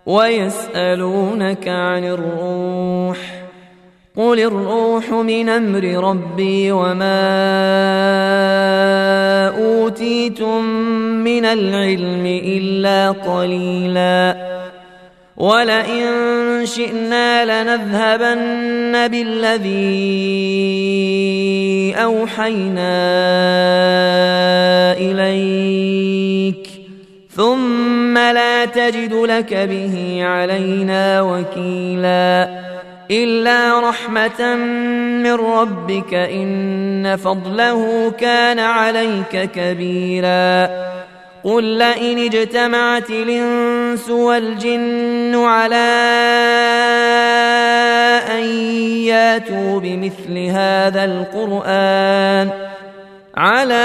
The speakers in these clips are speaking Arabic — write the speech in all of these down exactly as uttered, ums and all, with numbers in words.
ويسألونك عن الروح قل الروح من أمر ربي وما أوتيتم من العلم إلا قليلا ولئن شئنا لنذهبن بالذي أوحينا إليك ثم لا تجد لك به علينا وكيلا إلا رحمة من ربك إن فضله كان عليك كبيرا قل لئن اجتمعت الإنس والجن على أن ياتوا بمثل هذا القرآن على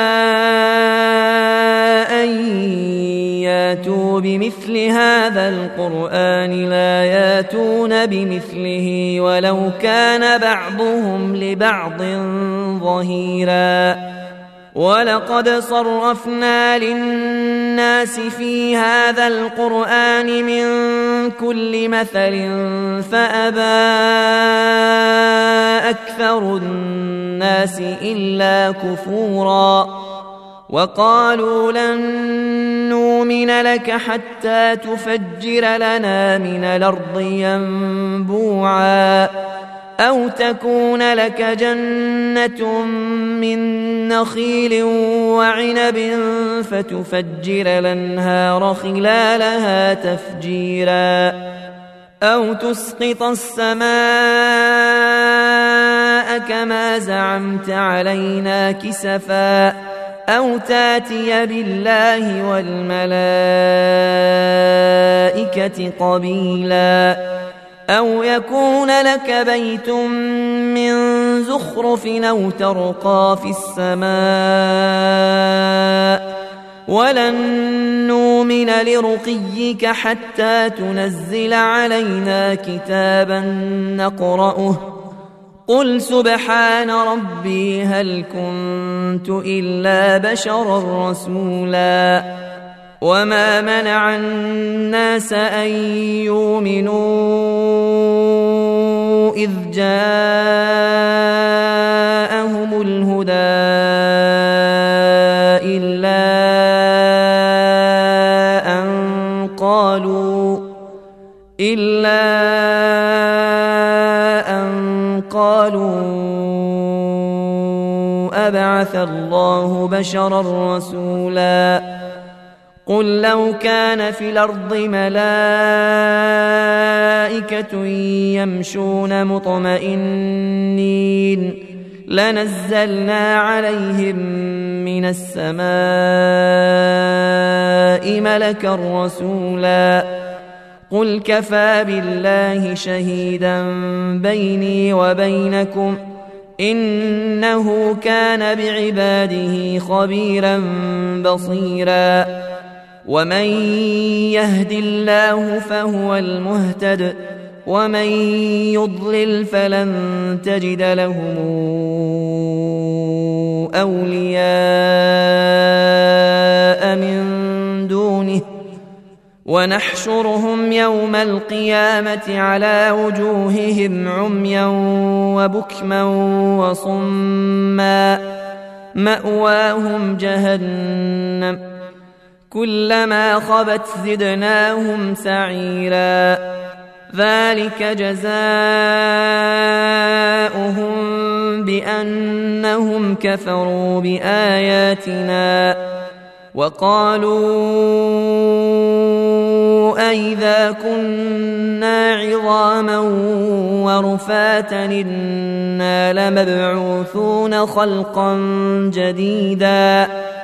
أن ياتوا بمثل هذا القرآن لا ياتون بمثله ولو كان بعضهم لبعض ظهيرا ولقد صرفنا للناس في هذا القرآن من كل مثل فأبى أكثر الناس إلا كفورا وقالوا لن نؤمن لك حتى تفجر لنا من الأرض ينبوعا أو تكون لك جنة من نخيل وعنب فتفجر الأنهار خلالها تفجيرا أو تسقط السماء كما زعمت علينا كسفا أو تاتي بالله والملائكة قبيلا أو يكون لك بيت من زخرف أو ترقى في السماء ولن نؤمن لرقيك حتى تنزل علينا كتابا نقرأه قل سبحان ربي هل كنت إلا بشرا رسولا وما منع الناس أن يؤمنوا إذ جاءهم الهدى إلا أن قالوا إلا أن قالوا أبعث الله بشرا رسولا قل لو كان في الأرض ملائكة يمشون مطمئنين لنزلنا عليهم من السماء ملكا رسولا قل كفى بالله شهيدا بيني وبينكم إنه كان بعباده خبيرا بصيرا ومن يهد الله فهو المهتد ومن يضلل فلن تجد لهم أولياء من دونه ونحشرهم يوم القيامة على وجوههم عميا وبكما وصما مأواهم جهنم كلما خبت زدناهم سعيرا ذلك جزاؤهم بأنهم كفروا بآياتنا وقالوا أئذا كنا عظاما ورفاتا إنا لمبعوثون خلقا جديدا